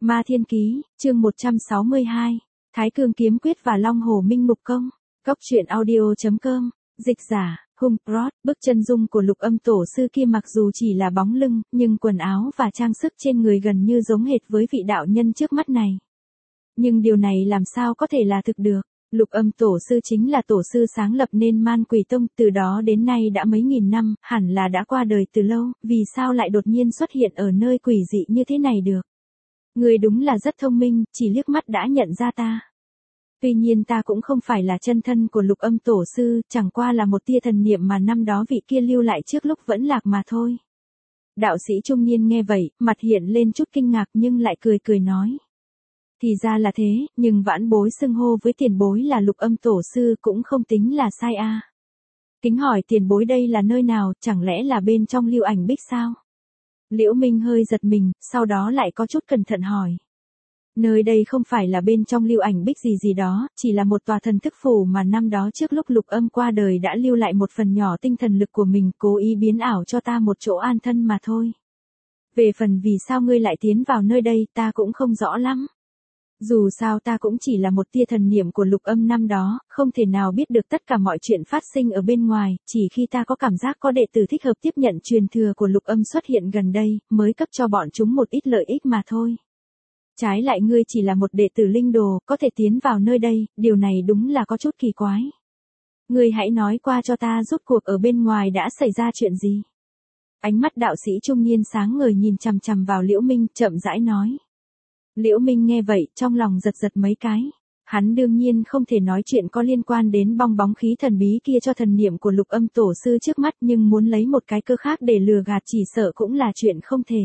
Ma Thiên Ký, chương 162, Thái Cương Kiếm Quyết và Long Hổ Minh Mục Công, Cốc truyện audio.com, dịch giả, Hung Prod, bức chân dung của Lục Âm tổ sư kia mặc dù chỉ là bóng lưng, nhưng quần áo và trang sức trên người gần như giống hệt với vị đạo nhân trước mắt này. Nhưng điều này làm sao có thể là thực được? Lục Âm tổ sư chính là tổ sư sáng lập nên Man Quỷ Tông, từ đó đến nay đã mấy nghìn năm, hẳn là đã qua đời từ lâu, vì sao lại đột nhiên xuất hiện ở nơi quỷ dị như thế này được? Người đúng là rất thông minh, chỉ liếc mắt đã nhận ra ta. Tuy nhiên ta cũng không phải là chân thân của Lục Âm tổ sư, chẳng qua là một tia thần niệm mà năm đó vị kia lưu lại trước lúc vẫn lạc mà thôi. Đạo sĩ trung niên nghe vậy, mặt hiện lên chút kinh ngạc nhưng lại cười cười nói. Thì ra là thế, nhưng vãn bối xưng hô với tiền bối là Lục Âm tổ sư cũng không tính là sai a. Kính hỏi tiền bối đây là nơi nào, chẳng lẽ là bên trong Lưu Ảnh Bích sao? Liễu Minh hơi giật mình, sau đó lại có chút cẩn thận hỏi. Nơi đây không phải là bên trong Lưu Ảnh Bích gì đó, chỉ là một tòa thần thức phủ mà năm đó trước lúc Lục Âm qua đời đã lưu lại một phần nhỏ tinh thần lực của mình, cố ý biến ảo cho ta một chỗ an thân mà thôi. Về phần vì sao ngươi lại tiến vào nơi đây ta cũng không rõ lắm. Dù sao ta cũng chỉ là một tia thần niệm của Lục Âm năm đó, không thể nào biết được tất cả mọi chuyện phát sinh ở bên ngoài, chỉ khi ta có cảm giác có đệ tử thích hợp tiếp nhận truyền thừa của Lục Âm xuất hiện gần đây, mới cấp cho bọn chúng một ít lợi ích mà thôi. Trái lại ngươi chỉ là một đệ tử linh đồ, có thể tiến vào nơi đây, điều này đúng là có chút kỳ quái. Ngươi hãy nói qua cho ta rốt cuộc ở bên ngoài đã xảy ra chuyện gì? Ánh mắt đạo sĩ trung niên sáng ngời nhìn chằm chằm vào Liễu Minh, chậm rãi nói. Liễu Minh nghe vậy, trong lòng giật giật mấy cái. Hắn đương nhiên không thể nói chuyện có liên quan đến bong bóng khí thần bí kia cho thần niệm của Lục Âm tổ sư trước mắt, nhưng muốn lấy một cái cơ khác để lừa gạt chỉ sợ cũng là chuyện không thể.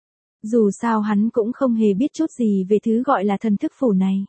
Dù sao hắn cũng không hề biết chút gì về thứ gọi là thần thức phủ này.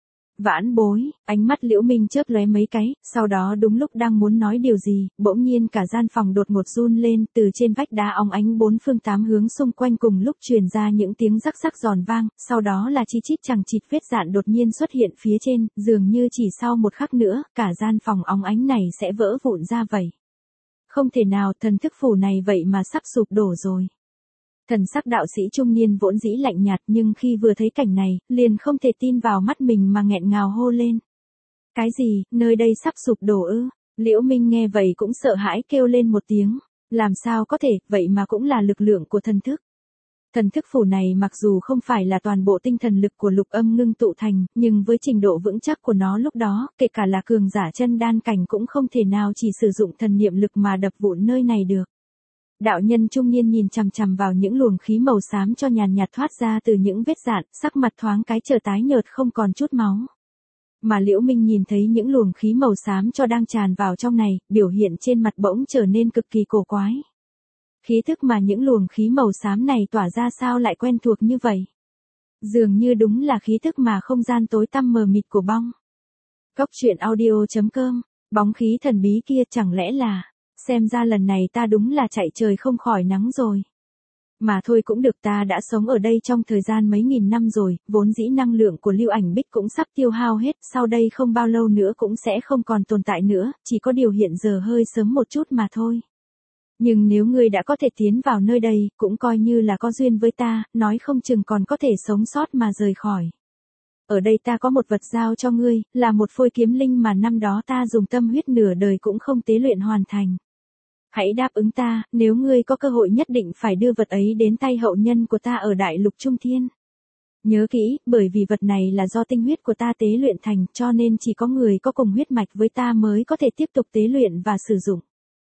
Vãn bối, ánh mắt Liễu Minh chớp lóe mấy cái, sau đó đúng lúc đang muốn nói điều gì, bỗng nhiên cả gian phòng đột ngột run lên, từ trên vách đá óng ánh bốn phương tám hướng xung quanh cùng lúc truyền ra những tiếng rắc rắc giòn vang, sau đó là chi chít chằng chịt vết dạn đột nhiên xuất hiện phía trên, dường như chỉ sau một khắc nữa, cả gian phòng óng ánh này sẽ vỡ vụn ra vậy. Không thể nào, thần thức phủ này vậy mà sắp sụp đổ rồi. Thần sắc đạo sĩ trung niên vốn dĩ lạnh nhạt nhưng khi vừa thấy cảnh này, liền không thể tin vào mắt mình mà nghẹn ngào hô lên. Cái gì, nơi đây sắp sụp đổ ư? Liễu Minh nghe vậy cũng sợ hãi kêu lên một tiếng. Làm sao có thể, vậy mà cũng là lực lượng của thần thức. Thần thức phủ này mặc dù không phải là toàn bộ tinh thần lực của Lục Âm ngưng tụ thành, nhưng với trình độ vững chắc của nó lúc đó, kể cả là cường giả chân đan cảnh cũng không thể nào chỉ sử dụng thần niệm lực mà đập vụn nơi này được. Đạo nhân trung niên nhìn chằm chằm vào những luồng khí màu xám cho nhàn nhạt thoát ra từ những vết dạn, sắc mặt thoáng cái trở tái nhợt không còn chút máu. Mà Liễu Minh nhìn thấy những luồng khí màu xám cho đang tràn vào trong này, biểu hiện trên mặt bỗng trở nên cực kỳ cổ quái. Khí thức mà những luồng khí màu xám này tỏa ra sao lại quen thuộc như vậy? Dường như đúng là khí thức mà không gian tối tăm mờ mịt của bong. Cốc truyện audio.com, bóng khí thần bí kia chẳng lẽ là... Xem ra lần này ta đúng là chạy trời không khỏi nắng rồi. Mà thôi cũng được, ta đã sống ở đây trong thời gian mấy nghìn năm rồi, vốn dĩ năng lượng của Lưu Ảnh Bích cũng sắp tiêu hao hết, sau đây không bao lâu nữa cũng sẽ không còn tồn tại nữa, chỉ có điều hiện giờ hơi sớm một chút mà thôi. Nhưng nếu ngươi đã có thể tiến vào nơi đây, cũng coi như là có duyên với ta, nói không chừng còn có thể sống sót mà rời khỏi. Ở đây ta có một vật giao cho ngươi, là một phôi kiếm linh mà năm đó ta dùng tâm huyết nửa đời cũng không tế luyện hoàn thành. Hãy đáp ứng ta, nếu ngươi có cơ hội nhất định phải đưa vật ấy đến tay hậu nhân của ta ở Đại Lục Trung Thiên. Nhớ kỹ, bởi vì vật này là do tinh huyết của ta tế luyện thành, cho nên chỉ có người có cùng huyết mạch với ta mới có thể tiếp tục tế luyện và sử dụng.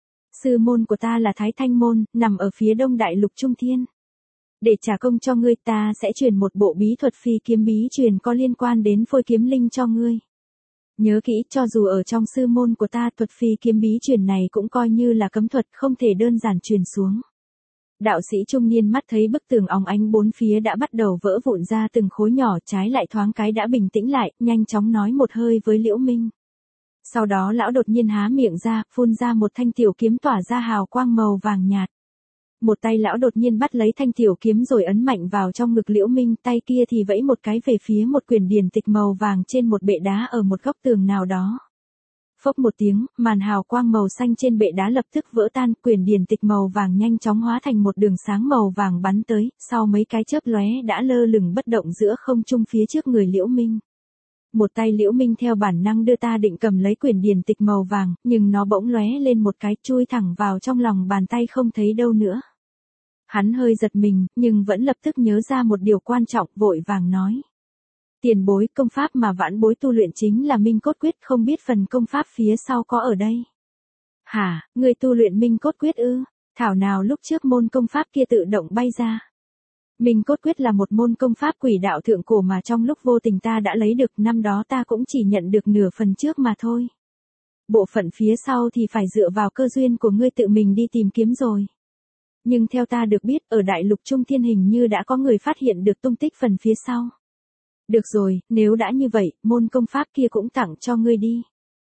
Sư môn của ta là Thái Thanh Môn, nằm ở phía đông Đại Lục Trung Thiên. Để trả công cho ngươi ta sẽ truyền một bộ bí thuật phi kiếm bí truyền có liên quan đến phôi kiếm linh cho ngươi. Nhớ kỹ, cho dù ở trong sư môn của ta, thuật phi kiếm bí truyền này cũng coi như là cấm thuật, không thể đơn giản truyền xuống. Đạo sĩ trung niên mắt thấy bức tường óng ánh bốn phía đã bắt đầu vỡ vụn ra từng khối nhỏ, trái lại thoáng cái đã bình tĩnh lại, nhanh chóng nói một hơi với Liễu Minh. Sau đó lão đột nhiên há miệng ra, phun ra một thanh tiểu kiếm tỏa ra hào quang màu vàng nhạt. Một tay lão đột nhiên bắt lấy thanh tiểu kiếm rồi ấn mạnh vào trong ngực Liễu Minh, tay kia thì vẫy một cái về phía một quyển điển tịch màu vàng trên một bệ đá ở một góc tường nào đó. Phốc một tiếng, màn hào quang màu xanh trên bệ đá lập tức vỡ tan, quyển điển tịch màu vàng nhanh chóng hóa thành một đường sáng màu vàng bắn tới, sau mấy cái chớp lóe đã lơ lửng bất động giữa không trung phía trước người Liễu Minh. Một tay Liễu Minh theo bản năng đưa ta định cầm lấy quyển điển tịch màu vàng, nhưng nó bỗng lóe lên một cái chui thẳng vào trong lòng bàn tay không thấy đâu nữa. Hắn hơi giật mình, nhưng vẫn lập tức nhớ ra một điều quan trọng, vội vàng nói. Tiền bối, công pháp mà vãn bối tu luyện chính là Minh Cốt Quyết, không biết phần công pháp phía sau có ở đây. Hả, người tu luyện Minh Cốt Quyết ư? Thảo nào lúc trước môn công pháp kia tự động bay ra. Minh Cốt Quyết là một môn công pháp quỷ đạo thượng cổ mà trong lúc vô tình ta đã lấy được, năm đó ta cũng chỉ nhận được nửa phần trước mà thôi. Bộ phận phía sau thì phải dựa vào cơ duyên của ngươi tự mình đi tìm kiếm rồi. Nhưng theo ta được biết, ở Đại Lục Trung Thiên hình như đã có người phát hiện được tung tích phần phía sau. Được rồi, nếu đã như vậy, môn công pháp kia cũng tặng cho ngươi đi.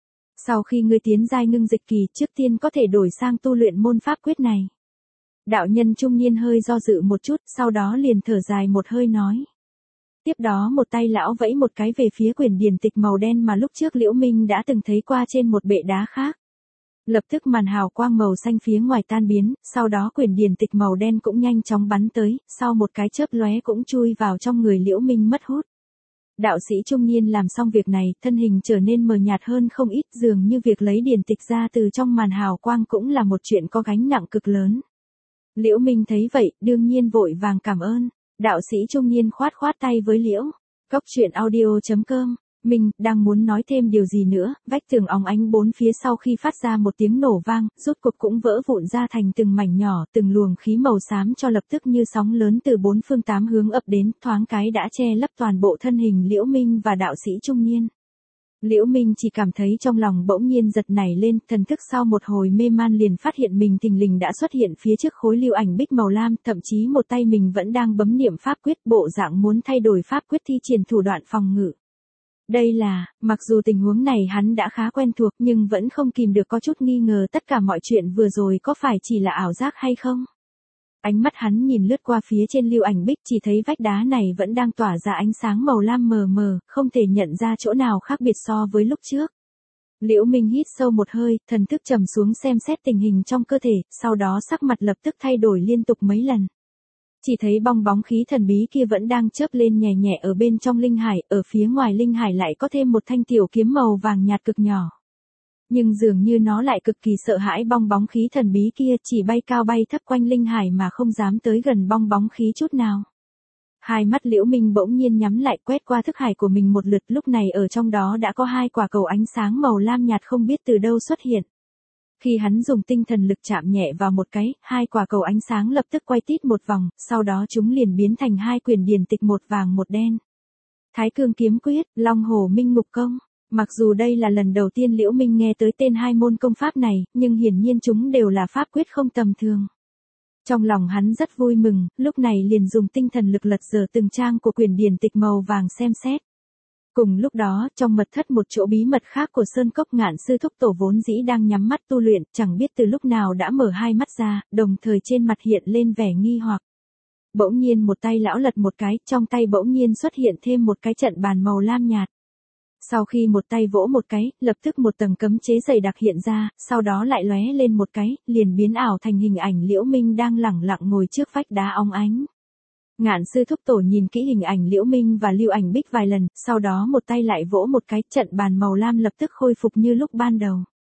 Sau khi ngươi tiến giai ngưng dịch kỳ, trước tiên có thể đổi sang tu luyện môn pháp quyết này. Đạo nhân trung niên hơi do dự một chút, sau đó liền thở dài một hơi nói. Tiếp đó một tay lão vẫy một cái về phía quyển điển tịch màu đen mà lúc trước Liễu Minh đã từng thấy qua trên một bệ đá khác. Lập tức màn hào quang màu xanh phía ngoài tan biến, sau đó quyển điển tịch màu đen cũng nhanh chóng bắn tới, sau một cái chớp lóe cũng chui vào trong người Liễu Minh mất hút. Đạo sĩ trung niên làm xong việc này, thân hình trở nên mờ nhạt hơn không ít, dường như việc lấy điển tịch ra từ trong màn hào quang cũng là một chuyện có gánh nặng cực lớn. Liễu Minh thấy vậy, đương nhiên vội vàng cảm ơn. Đạo sĩ trung niên khoát khoát tay với Liễu. Cốc truyện audio.com. Mình đang muốn nói thêm điều gì nữa, vách tường óng ánh bốn phía sau khi phát ra một tiếng nổ vang, rốt cuộc cũng vỡ vụn ra thành từng mảnh nhỏ, từng luồng khí màu xám cho lập tức như sóng lớn từ bốn phương tám hướng ập đến, thoáng cái đã che lấp toàn bộ thân hình Liễu Minh và đạo sĩ trung niên. Liễu Minh chỉ cảm thấy trong lòng bỗng nhiên giật nảy lên, thần thức sau một hồi mê man liền phát hiện mình thình lình đã xuất hiện phía trước khối lưu ảnh bích màu lam, thậm chí một tay mình vẫn đang bấm niệm pháp quyết, bộ dạng muốn thay đổi pháp quyết thi triển thủ đoạn phòng ngự. Đây là, mặc dù tình huống này hắn đã khá quen thuộc nhưng vẫn không kìm được có chút nghi ngờ tất cả mọi chuyện vừa rồi có phải chỉ là ảo giác hay không. Ánh mắt hắn nhìn lướt qua phía trên lưu ảnh bích, chỉ thấy vách đá này vẫn đang tỏa ra ánh sáng màu lam mờ mờ, không thể nhận ra chỗ nào khác biệt so với lúc trước. Liễu Minh hít sâu một hơi, thần thức trầm xuống xem xét tình hình trong cơ thể, sau đó sắc mặt lập tức thay đổi liên tục mấy lần. Chỉ thấy bong bóng khí thần bí kia vẫn đang chớp lên nhẹ nhẹ ở bên trong linh hải, ở phía ngoài linh hải lại có thêm một thanh tiểu kiếm màu vàng nhạt cực nhỏ. Nhưng dường như nó lại cực kỳ sợ hãi bong bóng khí thần bí kia, chỉ bay cao bay thấp quanh linh hải mà không dám tới gần bong bóng khí chút nào. Hai mắt Liễu Minh bỗng nhiên nhắm lại, quét qua thức hải của mình một lượt, lúc này ở trong đó đã có hai quả cầu ánh sáng màu lam nhạt không biết từ đâu xuất hiện. Khi hắn dùng tinh thần lực chạm nhẹ vào một cái, hai quả cầu ánh sáng lập tức quay tít một vòng, sau đó chúng liền biến thành hai quyển điển tịch một vàng một đen. Thái Cương Kiếm Quyết, Long Hổ Minh Ngục Công. Mặc dù đây là lần đầu tiên Liễu Minh nghe tới tên hai môn công pháp này, nhưng hiển nhiên chúng đều là pháp quyết không tầm thường. Trong lòng hắn rất vui mừng, lúc này liền dùng tinh thần lực lật dở từng trang của quyển điển tịch màu vàng xem xét. Cùng lúc đó, trong mật thất một chỗ bí mật khác của Sơn Cốc, Ngạn sư thúc tổ vốn dĩ đang nhắm mắt tu luyện, chẳng biết từ lúc nào đã mở hai mắt ra, đồng thời trên mặt hiện lên vẻ nghi hoặc. Bỗng nhiên một tay lão lật một cái, trong tay bỗng nhiên xuất hiện thêm một cái trận bàn màu lam nhạt. Sau khi một tay vỗ một cái, lập tức một tầng cấm chế dày đặc hiện ra, sau đó lại lóe lên một cái, liền biến ảo thành hình ảnh Liễu Minh đang lẳng lặng ngồi trước vách đá óng ánh. Ngạn sư thúc tổ nhìn kỹ hình ảnh Liễu Minh và lưu ảnh bích vài lần, sau đó một tay lại vỗ một cái, trận bàn màu lam lập tức khôi phục như lúc ban đầu.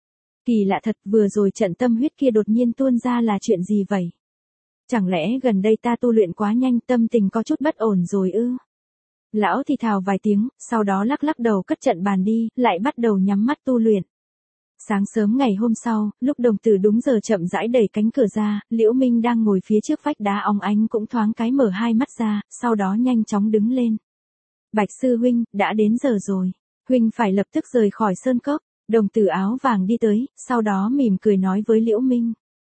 Kỳ lạ thật, vừa rồi trận tâm huyết kia đột nhiên tuôn ra là chuyện gì vậy? Chẳng lẽ gần đây ta tu luyện quá nhanh, tâm tình có chút bất ổn rồi ư? Lão thì thào vài tiếng, sau đó lắc lắc đầu cất trận bàn đi, lại bắt đầu nhắm mắt tu luyện. Sáng sớm ngày hôm sau, lúc đồng tử đúng giờ chậm rãi đẩy cánh cửa ra, Liễu Minh đang ngồi phía trước vách đá óng ánh cũng thoáng cái mở hai mắt ra, sau đó nhanh chóng đứng lên. Bạch sư huynh, đã đến giờ rồi. Huynh phải lập tức rời khỏi sơn cốc. Đồng tử áo vàng đi tới, sau đó mỉm cười nói với Liễu Minh.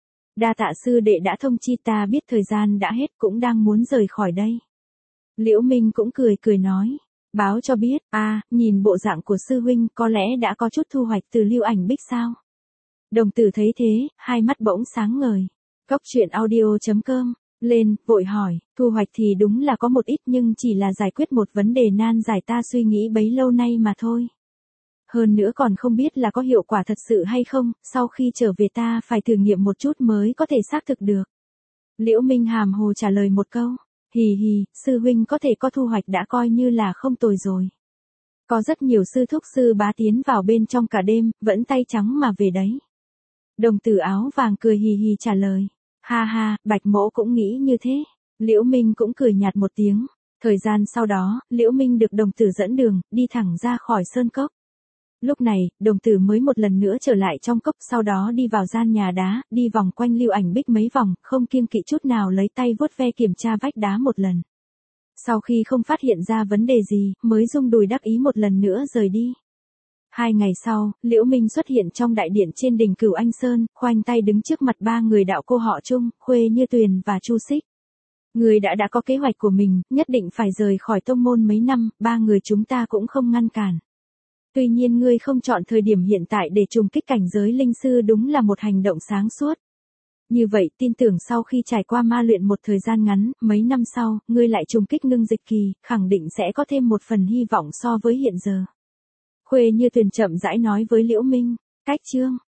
Đa tạ sư đệ đã thông chi, ta biết thời gian đã hết cũng đang muốn rời khỏi đây. Liễu Minh cũng cười nói. Báo cho biết, nhìn bộ dạng của sư huynh có lẽ đã có chút thu hoạch từ lưu ảnh bích sao? Đồng tử thấy thế, hai mắt bỗng sáng ngời. Cốc truyện audio.com, lên, vội hỏi, thu hoạch thì đúng là có một ít nhưng chỉ là giải quyết một vấn đề nan giải ta suy nghĩ bấy lâu nay mà thôi. Hơn nữa còn không biết là có hiệu quả thật sự hay không, sau khi trở về ta phải thử nghiệm một chút mới có thể xác thực được. Liễu Minh hàm hồ trả lời một câu. Hì hì, sư huynh có thể có thu hoạch đã coi như là không tồi rồi. Có rất nhiều sư thúc sư bá tiến vào bên trong cả đêm, vẫn tay trắng mà về đấy. Đồng tử áo vàng cười hì hì trả lời. Ha ha, Bạch mỗ cũng nghĩ như thế. Liễu Minh cũng cười nhạt một tiếng. Thời gian sau đó, Liễu Minh được đồng tử dẫn đường, đi thẳng ra khỏi sơn cốc. Lúc này, đồng tử mới một lần nữa trở lại trong cốc, sau đó đi vào gian nhà đá, đi vòng quanh Lưu Ảnh Bích mấy vòng, không kiêng kỵ chút nào lấy tay vuốt ve kiểm tra vách đá một lần. Sau khi không phát hiện ra vấn đề gì, mới rung đùi đắc ý một lần nữa rời đi. 2 ngày sau, Liễu Minh xuất hiện trong đại điện trên đỉnh Cửu Anh Sơn, khoanh tay đứng trước mặt 3 người đạo cô họ Trung, Khuê Như Tuyền và Chu Xích. Người đã có kế hoạch của mình, nhất định phải rời khỏi tông môn mấy năm, 3 người chúng ta cũng không ngăn cản. Tuy nhiên ngươi không chọn thời điểm hiện tại để trùng kích cảnh giới linh sư đúng là một hành động sáng suốt. Như vậy, tin tưởng sau khi trải qua ma luyện một thời gian ngắn, mấy năm sau, ngươi lại trùng kích ngưng dịch kỳ, khẳng định sẽ có thêm một phần hy vọng so với hiện giờ. Khuê Như Tuyền chậm rãi nói với Liễu Minh. Cách chương